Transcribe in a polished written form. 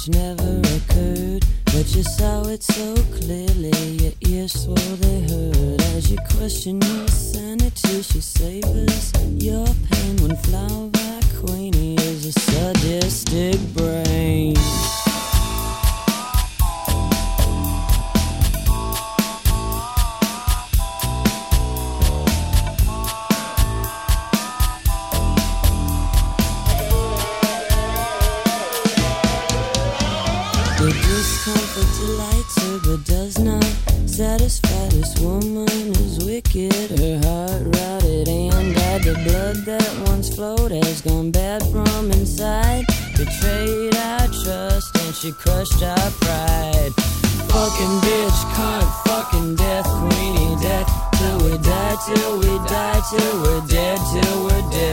which never occurred. But you saw it so clearly, your ears swore they heard. As you question your sanity, she savors your pain when Flowerback Queenie is a sadistic brain. The discomfort delights her but does not satisfy. This woman is wicked, her heart routed, and died. The blood that once flowed has gone bad from inside. Betrayed our trust and she crushed our pride. Fucking bitch, cunt, fucking death, Queenie, death till we die, till we die, till we're dead, till we're dead.